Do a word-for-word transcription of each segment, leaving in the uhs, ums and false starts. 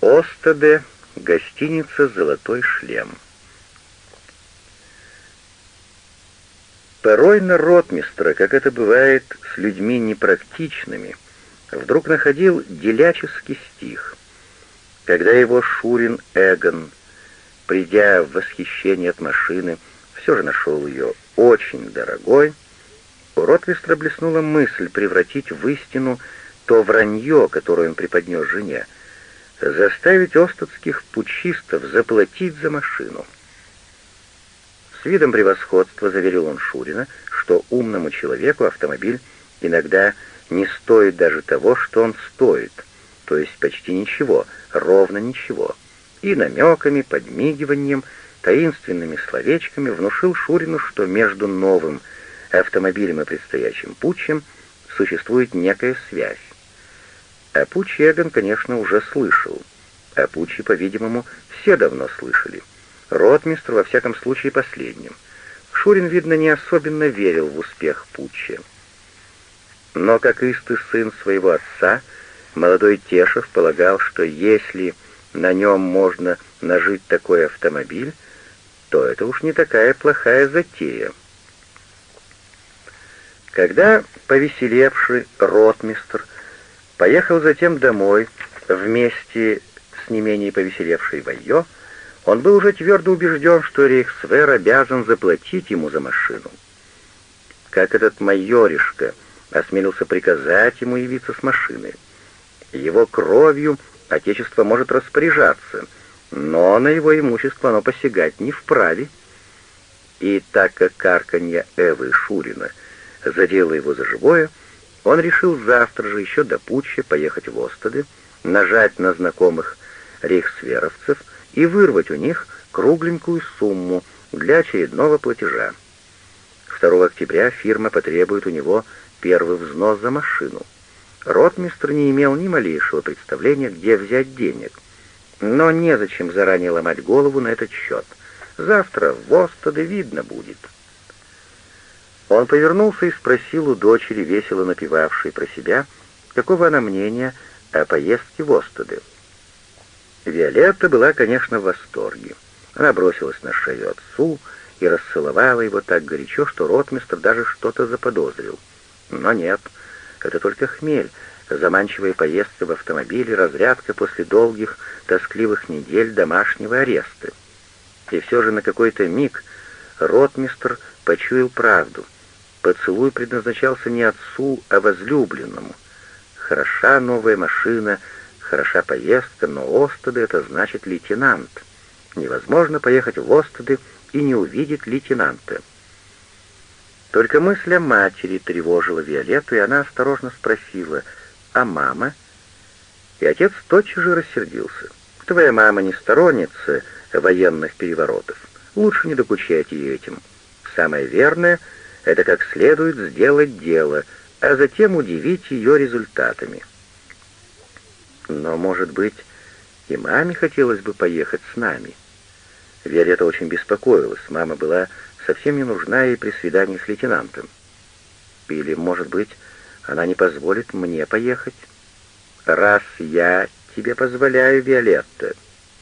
Остаде, гостиница «Золотой шлем». Порой на ротмистра, как это бывает с людьми непрактичными, вдруг находил деляческий стих. Когда его Шурин Эгон, придя в восхищение от машины, все же нашел ее очень дорогой, у ротмистра блеснула мысль превратить в истину то вранье, которое он преподнес жене, заставить остатских путчистов заплатить за машину. С видом превосходства заверил он Шурина, что умному человеку автомобиль иногда не стоит даже того, что он стоит, то есть почти ничего, ровно ничего, и намеками, подмигиванием, таинственными словечками внушил Шурину, что между новым автомобилем и предстоящим путчем существует некая связь. О путче Эгон, конечно, уже слышал. О путче, по-видимому, все давно слышали. Ротмистр, во всяком случае, последним. Шурин, видно, не особенно верил в успех путча. Но, как истый сын своего отца, молодой Тешев полагал, что если на нем можно нажить такой автомобиль, то это уж не такая плохая затея. Когда повеселевший ротмистр поехал затем домой вместе с не менее повеселевшей Вайо, он был уже твердо убежден, что рейхсвер обязан заплатить ему за машину. Как этот майоришка осмелился приказать ему явиться с машиной. Его кровью Отечество может распоряжаться, но на его имущество оно посягать не вправе. И так как карканье Эвы Шурина задело его за живое, он решил завтра же еще до путча поехать в Остаде, нажать на знакомых рейхсверовцев и вырвать у них кругленькую сумму для очередного платежа. второго октября фирма потребует у него первый взнос за машину. Ротмистр не имел ни малейшего представления, где взять денег, но незачем заранее ломать голову на этот счет. Завтра в Остаде видно будет. Он повернулся и спросил у дочери, весело напевавшей про себя, какого она мнения о поездке в Остаде. Виолетта была, конечно, в восторге. Она бросилась на шею отцу и расцеловала его так горячо, что ротмистр даже что-то заподозрил. Но нет, это только хмель, заманчивая поездка в автомобиле, разрядка после долгих, тоскливых недель домашнего ареста. И все же на какой-то миг ротмистр почуял правду. Поцелуй предназначался не отцу, а возлюбленному. Хороша новая машина, хороша поездка, но Остаде — это значит лейтенант. Невозможно поехать в Остаде и не увидеть лейтенанта. Только мысль о матери тревожила Виолетту, и она осторожно спросила: «А мама?» И отец тотчас же рассердился. «Твоя мама не сторонница военных переворотов. Лучше не докучать ей этим. Самое верное — это как следует сделать дело, а затем удивить ее результатами». «Но, может быть, и маме хотелось бы поехать с нами?» Виолетта очень беспокоилась. Мама была совсем не нужна ей при свидании с лейтенантом. «Или, может быть, она не позволит мне поехать?» «Раз я тебе позволяю, Виолетта».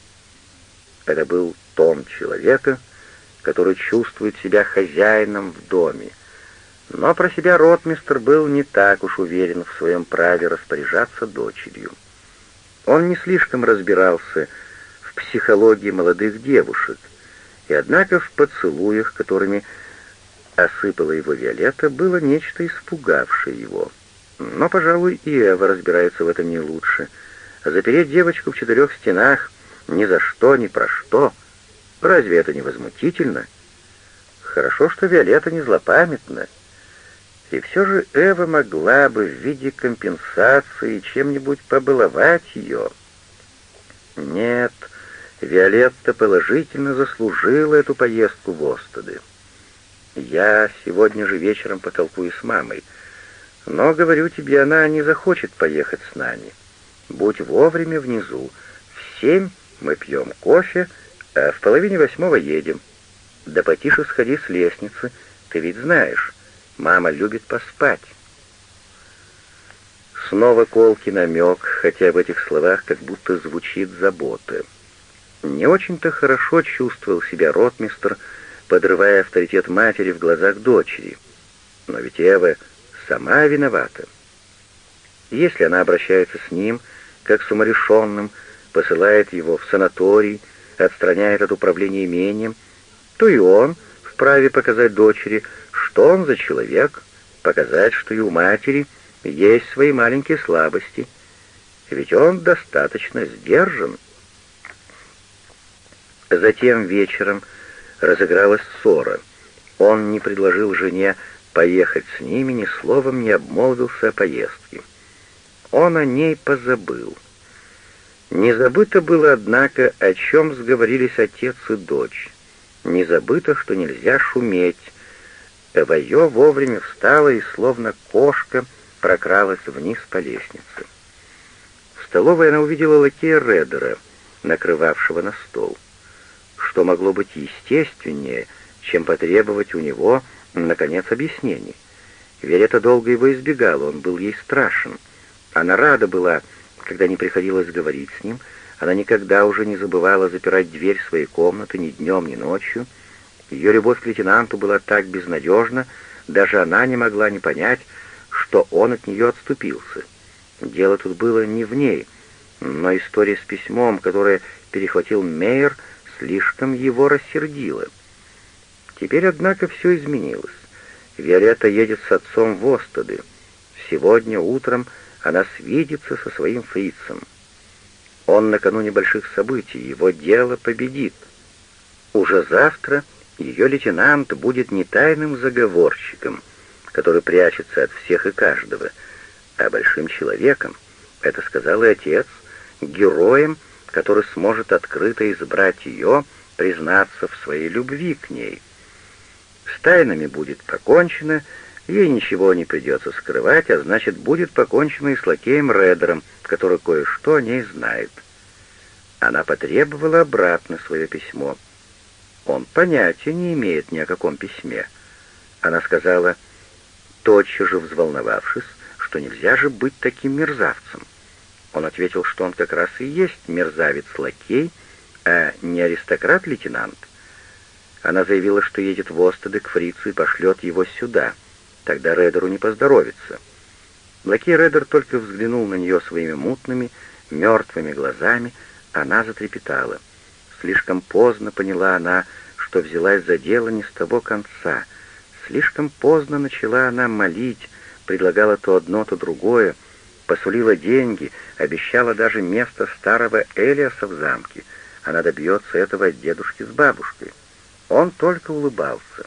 Это был тон человека, который чувствует себя хозяином в доме. Но про себя ротмистр был не так уж уверен в своем праве распоряжаться дочерью. Он не слишком разбирался в психологии молодых девушек, и однако в поцелуях, которыми осыпала его Виолетта, было нечто испугавшее его. Но, пожалуй, и Эва разбирается в этом не лучше. Запереть девочку в четырех стенах ни за что, ни про что. Разве это не возмутительно? Хорошо, что Виолетта не злопамятна. И все же Эва могла бы в виде компенсации чем-нибудь побаловать ее. Нет, Виолетта положительно заслужила эту поездку в Остаде. Я сегодня же вечером потолкую с мамой, но, говорю тебе, она не захочет поехать с нами. Будь вовремя внизу. В семь мы пьем кофе, а в половине восьмого едем. Да потише сходи с лестницы, ты ведь знаешь, мама любит поспать». Снова колкий намек, хотя в этих словах как будто звучит забота. Не очень-то хорошо чувствовал себя ротмистр, подрывая авторитет матери в глазах дочери. Но ведь Эва сама виновата. Если она обращается с ним, как с умалишенным, посылает его в санаторий, отстраняет от управления имением, то и он вправе показать дочери, что он за человек, показать, что и у матери есть свои маленькие слабости, ведь он достаточно сдержан. Затем вечером разыгралась ссора. Он не предложил жене поехать с ними, ни словом не обмолвился о поездке. Он о ней позабыл. Не забыто было, однако, о чем сговорились отец и дочь. Не забыто, что нельзя шуметь. Вайо вовремя встала и, словно кошка, прокралась вниз по лестнице. В столовой она увидела лакея Редера, накрывавшего на стол. Что могло быть естественнее, чем потребовать у него, наконец, объяснений? Верета долго его избегала, он был ей страшен. Она рада была, когда не приходилось говорить с ним, она никогда уже не забывала запирать дверь своей комнаты ни днем, ни ночью. Ее любовь к лейтенанту была так безнадежна, даже она не могла не понять, что он от нее отступился. Дело тут было не в ней, но история с письмом, которое перехватил Мейер, слишком его рассердила. Теперь, однако, все изменилось. Виолетта едет с отцом в Остады. Сегодня утром она свидится со своим фрицем. Он накануне больших событий, его дело победит. Уже завтра ее лейтенант будет не тайным заговорщиком, который прячется от всех и каждого, а большим человеком, это сказал и отец, героем, который сможет открыто избрать ее, признаться в своей любви к ней. С тайнами будет покончено, ей ничего не придется скрывать, а значит, будет покончено и с лакеем Редером, который кое-что о ней знает. Она потребовала обратно свое письмо. Он понятия не имеет ни о каком письме. Она сказала, тотчас же взволновавшись, что нельзя же быть таким мерзавцем. Он ответил, что он как раз и есть мерзавец-лакей, а не аристократ-лейтенант. Она заявила, что едет в Остады к фрицу и пошлет его сюда. Тогда Редеру не поздоровится. Лакей Редер только взглянул на нее своими мутными, мертвыми глазами. Она затрепетала. Слишком поздно поняла она, что взялась за дело не с того конца. Слишком поздно начала она молить, предлагала то одно, то другое, посулила деньги, обещала даже место старого Элиаса в замке. Она добьется этого от дедушки с бабушкой. Он только улыбался.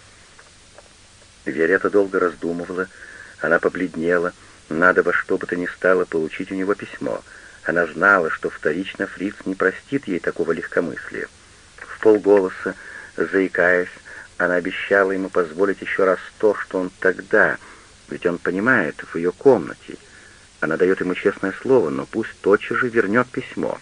Виолетта долго раздумывала, она побледнела, надо во что бы то ни стало получить у него письмо. Она знала, что вторично фриц не простит ей такого легкомыслия. В полголоса, заикаясь, она обещала ему позволить еще раз то, что он тогда, ведь он понимает, в ее комнате. Она дает ему честное слово, но пусть тотчас же вернет письмо.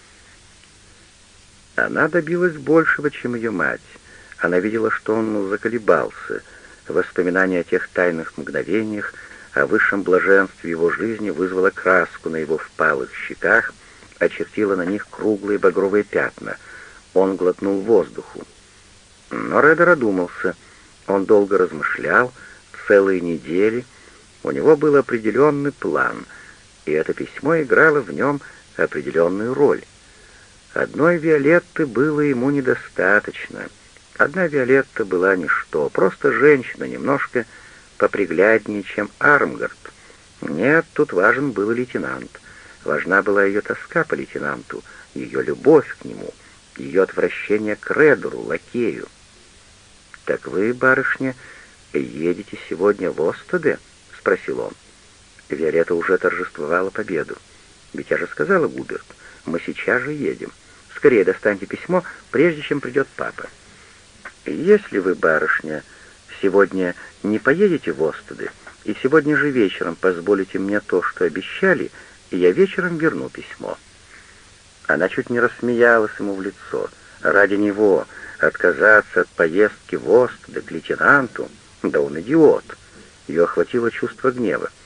Она добилась большего, чем ее мать. Она видела, что он заколебался. Воспоминание о тех тайных мгновениях, о высшем блаженстве его жизни вызвало краску на его впалых щеках, очертила на них круглые багровые пятна. Он глотнул воздуху. Но Редер одумался. Он долго размышлял, целые недели. У него был определенный план, и это письмо играло в нем определенную роль. Одной Виолетты было ему недостаточно. Одна Виолетта была ничто, просто женщина, немножко попригляднее, чем Армгард. Нет, тут важен был лейтенант. Важна была ее тоска по лейтенанту, ее любовь к нему, ее отвращение к Редеру, лакею. «Так вы, барышня, едете сегодня в Остаде?» — спросил он. Виолетта уже торжествовала победу. «Ведь я же сказала, Губерт, мы сейчас же едем. Скорее достаньте письмо, прежде чем придет папа. Если вы, барышня, сегодня не поедете в Остады, и сегодня же вечером позволите мне то, что обещали, и я вечером верну письмо». Она чуть не рассмеялась ему в лицо. Ради него отказаться от поездки в Остады к лейтенанту? Да он идиот. Ее охватило чувство гнева.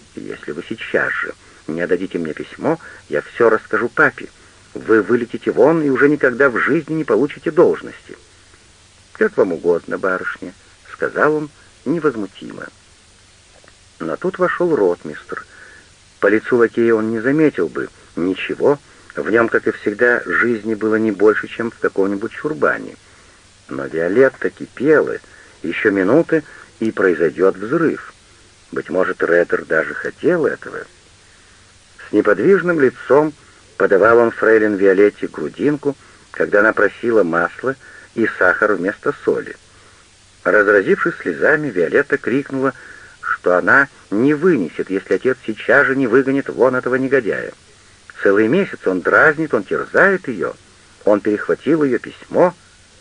Если вы сейчас же не отдадите мне письмо, я все расскажу папе. Вы вылетите вон и уже никогда в жизни не получите должности». «Как вам угодно, барышня», — сказал он невозмутимо. Но тут вошел ротмистр. По лицу лакея он не заметил бы ничего, в нем, как и всегда, жизни было не больше, чем в каком-нибудь чурбане. Но Виолетта кипела, еще минуты, и произойдет взрыв. Быть может, Редер даже хотел этого. С неподвижным лицом подавал он фрейлин Виолетте грудинку, когда она просила масла и сахар вместо соли. Разразившись слезами, Виолетта крикнула, что она не вынесет, если отец сейчас же не выгонит вон этого негодяя. Целый месяц он дразнит, он терзает ее. Он перехватил ее письмо.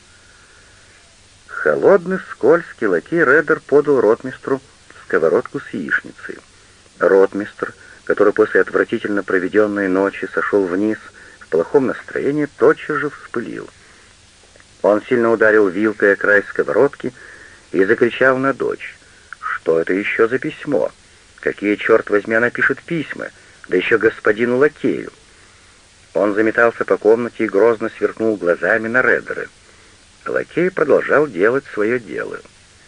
Холодный, скользкий лакей Редер подал ротмистру сковородку с яичницей. Ротмистр, который после отвратительно проведенной ночи сошел вниз в плохом настроении, тотчас же вспылил. Он сильно ударил вилкой о край сковородки и закричал на дочь. Что это еще за письмо? Какие, черт возьми, она пишет письма, да еще господину лакею. Он заметался по комнате и грозно сверкнул глазами на Редера. Лакей продолжал делать свое дело.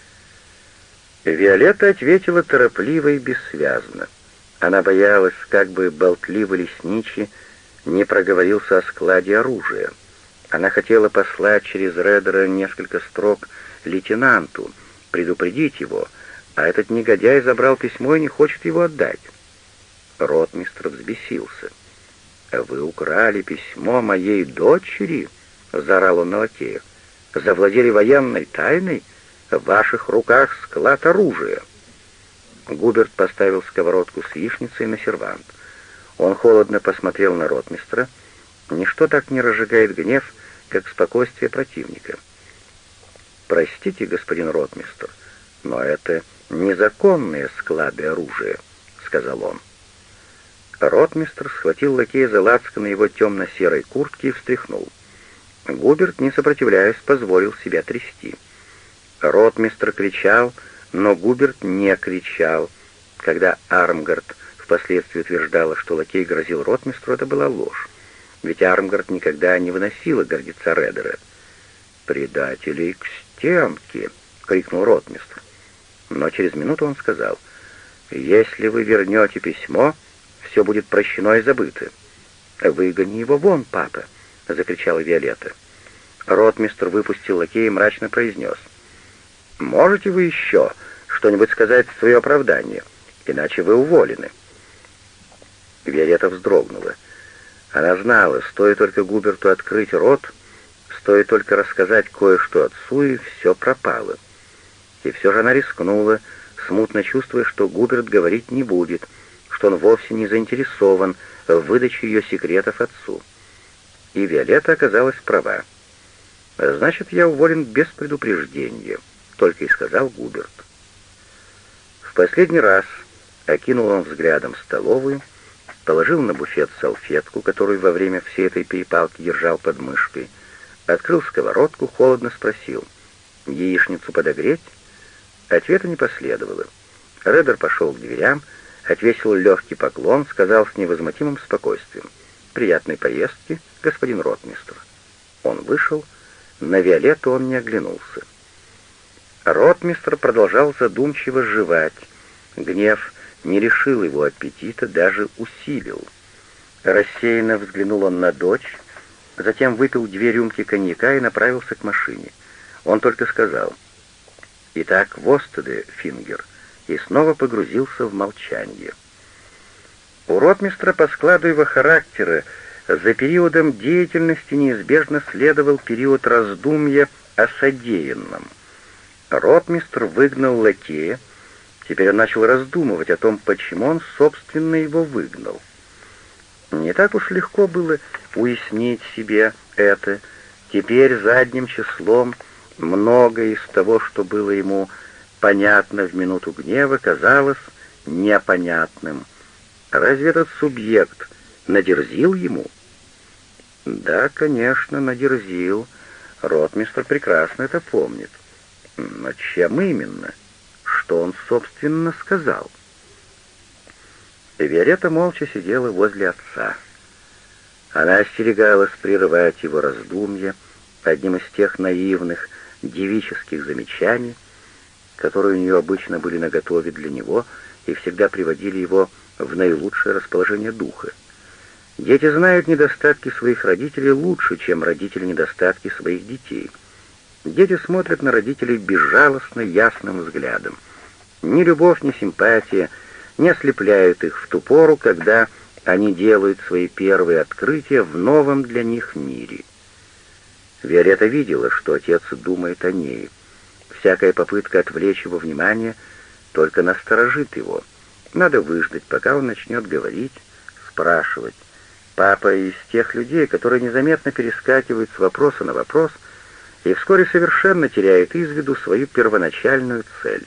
Виолетта ответила торопливо и бессвязно. Она боялась, как бы болтливый лесничий не проговорился о складе оружия. Она хотела послать через Редера несколько строк лейтенанту, предупредить его, а этот негодяй забрал письмо и не хочет его отдать. Ротмистр взбесился. «Вы украли письмо моей дочери?» — заорал он на лакея. «Завладели военной тайной? В ваших руках склад оружия». Губерт поставил сковородку с яичницей на сервант. Он холодно посмотрел на ротмистра. Ничто так не разжигает гнев, как спокойствие противника. «Простите, господин ротмистр, но это незаконные склады оружия», — сказал он. Ротмистр схватил лакея за лацканы его темно-серой куртки и встряхнул. Губерт, не сопротивляясь, позволил себя трясти. Ротмистр кричал, но Губерт не кричал. Когда Армгард впоследствии утверждала, что лакей грозил ротмистру, это была ложь. Ведь Армгард никогда не выносила гордеца Редера. «Предателей к стенке!» — крикнул ротмистр. Но через минуту он сказал: «Если вы вернете письмо, все будет прощено и забыто». «Выгони его вон, папа!» — закричала Виолетта. Ротмистр выпустил лакея и мрачно произнес: «Можете вы еще что-нибудь сказать в свое оправдание, иначе вы уволены». Виолетта вздрогнула. Она знала, стоит только Губерту открыть рот, стоит только рассказать кое-что отцу, и все пропало. И все же она рискнула, смутно чувствуя, что Губерт говорить не будет, что он вовсе не заинтересован в выдаче ее секретов отцу. И Виолетта оказалась права. «Значит, я уволен без предупреждения», — только и сказал Губерт. В последний раз окинул он взглядом столовую, положил на буфет салфетку, которую во время всей этой перепалки держал под мышкой, открыл сковородку, холодно спросил: «Яичницу подогреть?» Ответа не последовало. Редер пошел к дверям, отвесил легкий поклон, сказал с невозмутимым спокойствием: «Приятной поездки, господин ротмистр». Он вышел, на Виолетту он не оглянулся. Ротмистр продолжал задумчиво жевать. Гнев не решил его аппетита, даже усилил. Рассеянно взглянул он на дочь, затем выпил две рюмки коньяка и направился к машине. Он только сказал: «Итак, Востеде, Фингер», и снова погрузился в молчание. У ротмистра по складу его характера за периодом деятельности неизбежно следовал период раздумья о содеянном. Ротмистр выгнал лакея, теперь он начал раздумывать о том, почему он, собственно, его выгнал. Не так уж легко было уяснить себе это. Теперь задним числом многое из того, что было ему понятно в минуту гнева, казалось непонятным. Разве этот субъект надерзил ему? Да, конечно, надерзил. Ротмистр прекрасно это помнит. Но чем именно? Что он, собственно, сказал? Виолетта молча сидела возле отца. Она остерегалась прерывать его раздумья одним из тех наивных, девических замечаний, которые у нее обычно были наготове для него и всегда приводили его в наилучшее расположение духа. Дети знают недостатки своих родителей лучше, чем родители недостатки своих детей. Дети смотрят на родителей безжалостно, ясным взглядом. Ни любовь, ни симпатия не ослепляют их в ту пору, когда они делают свои первые открытия в новом для них мире. Виолетта видела, что отец думает о ней. Всякая попытка отвлечь его внимание только насторожит его. Надо выждать, пока он начнет говорить, спрашивать. Папа из тех людей, которые незаметно перескакивают с вопроса на вопрос и вскоре совершенно теряют из виду свою первоначальную цель.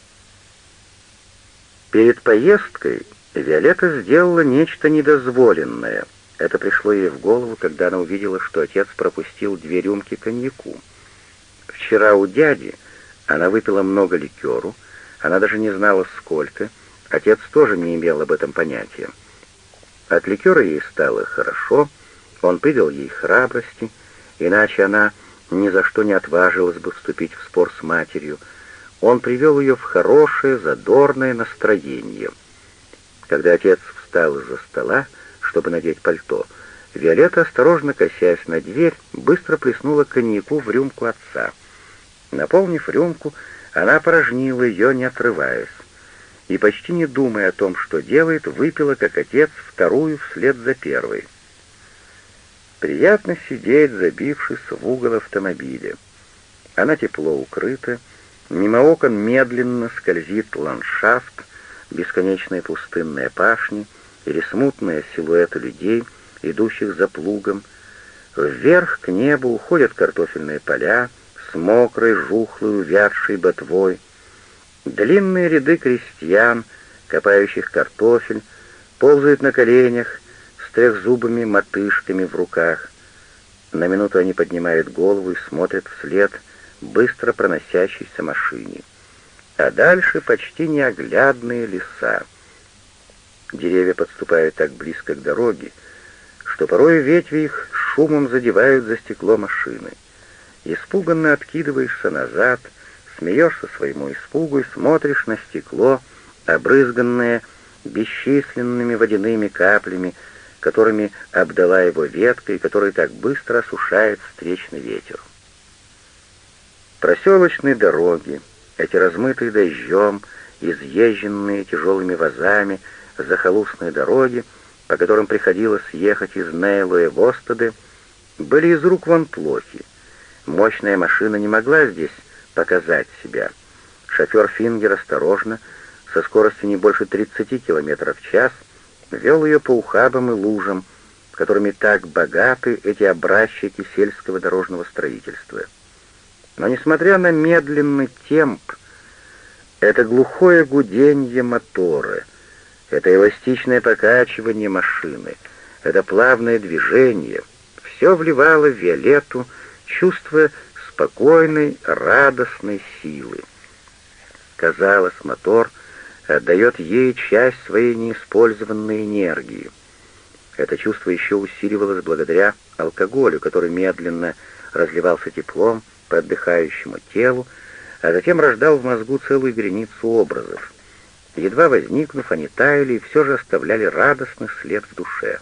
Перед поездкой Виолетта сделала нечто недозволенное. Это пришло ей в голову, когда она увидела, что отец пропустил две рюмки коньяку. Вчера у дяди она выпила много ликеру, она даже не знала сколько, отец тоже не имел об этом понятия. От ликера ей стало хорошо, он придал ей храбрости, иначе она ни за что не отважилась бы вступить в спор с матерью. Он привел ее в хорошее, задорное настроение. Когда отец встал из-за стола, чтобы надеть пальто, Виолетта, осторожно косясь на дверь, быстро плеснула коньяку в рюмку отца. Наполнив рюмку, она опорожнила ее, не отрываясь, и, почти не думая о том, что делает, выпила, как отец, вторую вслед за первой. Приятно сидеть, забившись в угол автомобиля. Она тепло укрыта, мимо окон медленно скользит ландшафт, бесконечные пустынные пашни или смутные силуэты людей, идущих за плугом. Вверх к небу уходят картофельные поля с мокрой, жухлой, увядшей ботвой. Длинные ряды крестьян, копающих картофель, ползают на коленях с трехзубыми мотышками в руках. На минуту они поднимают голову и смотрят вслед быстро проносящейся машине. А дальше почти неоглядные леса. Деревья подступают так близко к дороге, что порой ветви их шумом задевают за стекло машины. Испуганно откидываешься назад, смеешься своему испугу и смотришь на стекло, обрызганное бесчисленными водяными каплями, которыми обдала его ветка и который так быстро осушает встречный ветер. Проселочные дороги, эти размытые дождем, изъезженные тяжелыми вазами, захолустные дороги, по которым приходилось ехать из Нейлоя в Остеды, были из рук вон плохи. Мощная машина не могла здесь показать себя. Шофер Фингер осторожно, со скоростью не больше тридцати километров в час, вел ее по ухабам и лужам, которыми так богаты эти образчики сельского дорожного строительства. Но, несмотря на медленный темп, это глухое гуденье мотора, это эластичное покачивание машины, это плавное движение, все вливало в Виолетту чувство спокойной, радостной силы. Казалось, мотор отдает ей часть своей неиспользованной энергии. Это чувство еще усиливалось благодаря алкоголю, который медленно разливался теплом по отдыхающему телу, а затем рождал в мозгу целую вереницу образов. Едва возникнув, они таяли и все же оставляли радостный след в душе.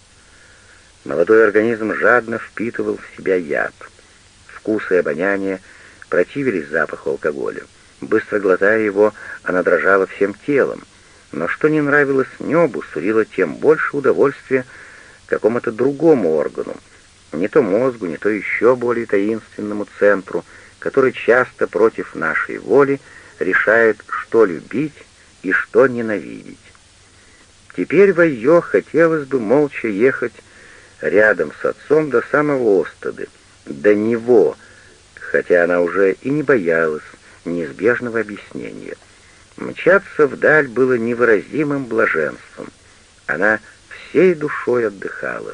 Молодой организм жадно впитывал в себя яд. Вкус и обоняние противились запаху алкоголя. Быстро глотая его, она дрожала всем телом, но что не нравилось небу, сулило тем больше удовольствия какому-то другому органу, не то мозгу, не то еще более таинственному центру, который часто против нашей воли решает, что любить и что ненавидеть. Теперь Вайо хотелось бы молча ехать рядом с отцом до самого Остеды, до него, хотя она уже и не боялась неизбежного объяснения. Мчаться вдаль было невыразимым блаженством. Она всей душой отдыхала.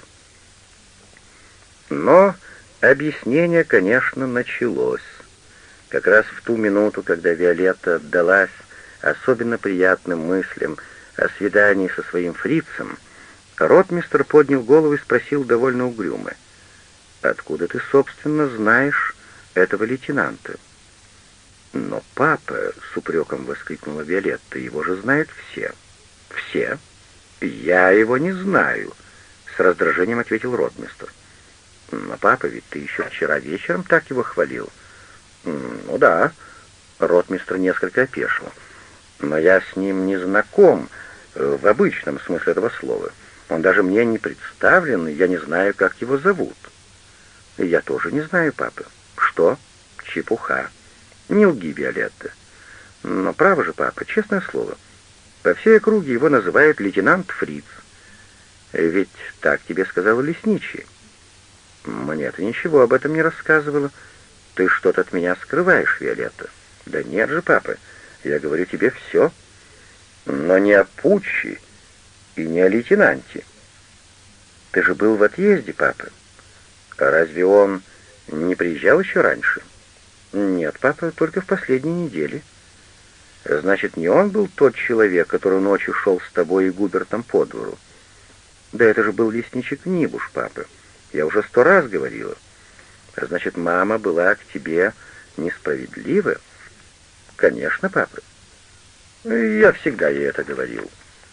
Но объяснение, конечно, началось. Как раз в ту минуту, когда Виолетта отдалась особенно приятным мыслям о свидании со своим фрицем, ротмистр поднял голову и спросил довольно угрюмо: «Откуда ты, собственно, знаешь этого лейтенанта?» «Но папа», — с упреком воскликнула Виолетта, — «его же знают все». «Все? Я его не знаю», — с раздражением ответил ротмистр. «Но, папа, ведь ты еще вчера вечером так его хвалил». «Ну да», — ротмистр несколько опешил. «Но я с ним не знаком в обычном смысле этого слова. Он даже мне не представлен, и я не знаю, как его зовут». «Я тоже не знаю, папа». «Что? Чепуха. Не лги, Виолетта». «Но право же, папа, честное слово, по всей округе его называют лейтенант Фриц. Ведь так тебе сказал лесничий». «Мне ты ничего об этом не рассказывала. Ты что-то от меня скрываешь, Виолетта». «Да нет же, папа, я говорю тебе все. Но не о Пуччи и не о лейтенанте». «Ты же был в отъезде, папа. А разве он не приезжал еще раньше?» «Нет, папа, только в последние недели». «Значит, не он был тот человек, который ночью шел с тобой и Губертом по двору?» «Да это же был лесничий Книбуш, папа. Я уже сто раз говорила». «Значит, мама была к тебе несправедлива?» «Конечно, папа. Я всегда ей это говорил».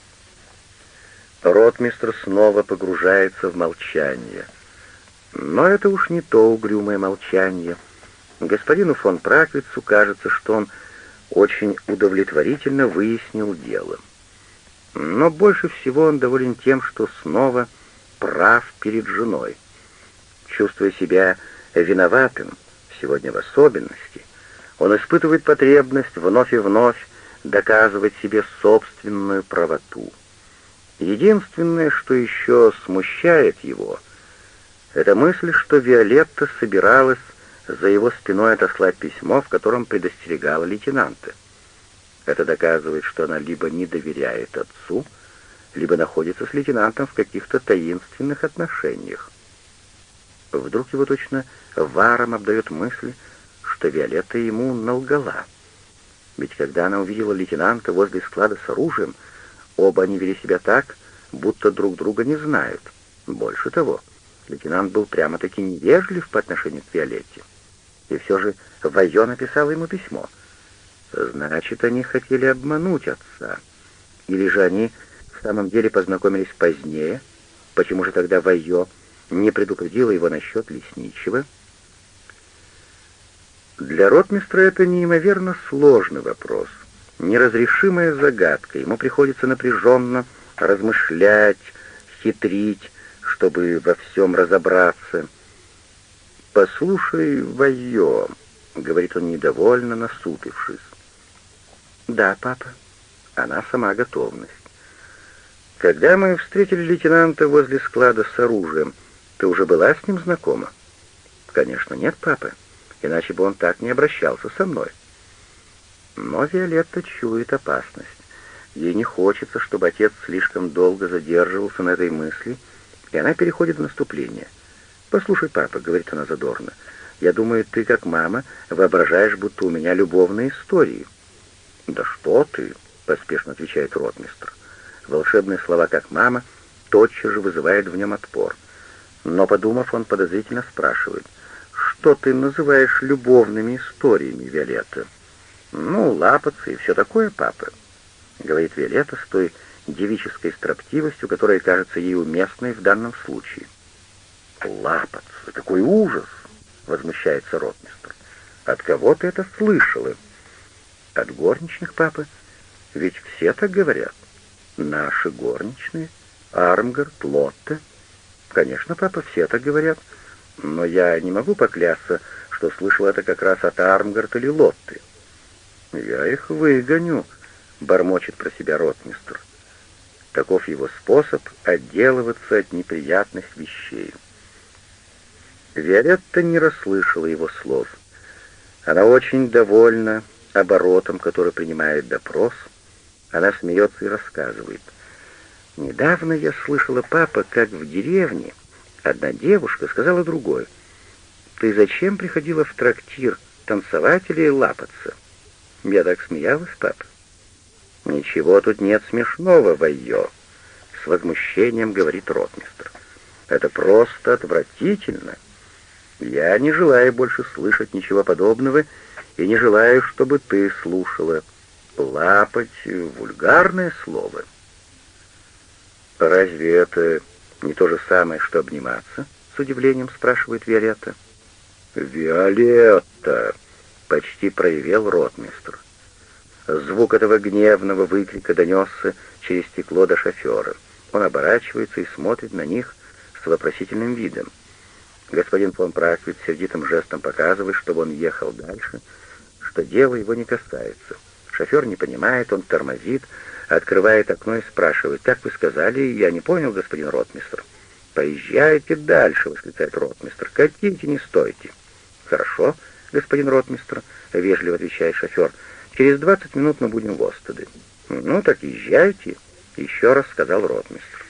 Ротмистр снова погружается в молчание. Но это уж не то угрюмое молчание. Господину фон Праквицу кажется, что он очень удовлетворительно выяснил дело. Но больше всего он доволен тем, что снова прав перед женой. Чувствуя себя виноватым, сегодня в особенности, он испытывает потребность вновь и вновь доказывать себе собственную правоту. Единственное, что еще смущает его, это мысль, что Виолетта собиралась за его спиной отослать письмо, в котором предостерегала лейтенанта. Это доказывает, что она либо не доверяет отцу, либо находится с лейтенантом в каких-то таинственных отношениях. Вдруг его точно варом обдает мысль, что Виолетта ему налгала. Ведь когда она увидела лейтенанта возле склада с оружием, оба они вели себя так, будто друг друга не знают. Больше того, лейтенант был прямо-таки невежлив по отношению к Виолетте. И все же Вайо написала ему письмо. Значит, они хотели обмануть отца. Или же они в самом деле познакомились позднее? Почему же тогда Вайо не предупредила его насчет лесничего? Для ротмистра это неимоверно сложный вопрос, неразрешимая загадка. Ему приходится напряженно размышлять, хитрить, чтобы во всем разобраться. «Послушай, Вайо», — говорит он недовольно, насупившись. «Да, папа». Она сама готовность. «Когда мы встретили лейтенанта возле склада с оружием, ты уже была с ним знакома?» «Конечно нет, папа, иначе бы он так не обращался со мной». Но Виолетта чует опасность. Ей не хочется, чтобы отец слишком долго задерживался на этой мысли, и она переходит в наступление. «Послушай, папа», — говорит она задорно, — «я думаю, ты, как мама, воображаешь, будто у меня любовные истории». «Да что ты», — поспешно отвечает ротмистр. Волшебные слова «как мама» тотчас же вызывают в нем отпор. Но, подумав, он подозрительно спрашивает: «Что ты называешь любовными историями, Виолетта?» «Ну, лапаться и все такое, папа», — говорит Виолетта с той девической строптивостью, которая кажется ей уместной в данном случае. «Лапаться! Какой ужас!» — возмущается ротмистр. «От кого ты это слышала?» «От горничных, папа. Ведь все так говорят. Наши горничные, Армгард, Лотте. Конечно, папа, все так говорят. Но я не могу поклясться, что слышал это как раз от Армгард или Лотты». «Я их выгоню», — бормочет про себя ротмистр. Таков его способ отделываться от неприятных вещей. Виолетта не расслышала его слов. Она очень довольна оборотом, который принимает допрос. Она смеется и рассказывает. «Недавно я слышала, папа, как в деревне одна девушка сказала другой: «Ты зачем приходила в трактир танцевать или лапаться?» Я так смеялась, папа. «Ничего тут нет смешного, Вайо», — с возмущением говорит ротмистр. «Это просто отвратительно. Я не желаю больше слышать ничего подобного и не желаю, чтобы ты слушала. Лапать — вульгарное слово». «Разве это не то же самое, что обниматься?» — с удивлением спрашивает Виолетта. «Виолетта!» — почти проявил ротмистр. Звук этого гневного выкрика донесся через стекло до шофера. Он оборачивается и смотрит на них с вопросительным видом. Господин фон Праквит сердитым жестом показывает, чтобы он ехал дальше, что дело его не касается. Шофер не понимает, он тормозит, открывает окно и спрашивает: «Как вы сказали? Я не понял, господин ротмистр». «Поезжайте дальше», — восклицает ротмистр. «Катите, не стойте». «Хорошо, господин ротмистр», — вежливо отвечает шофер. «Через двадцать минут мы будем в Остеде». «Ну, так езжайте», — еще раз сказал ротмистр.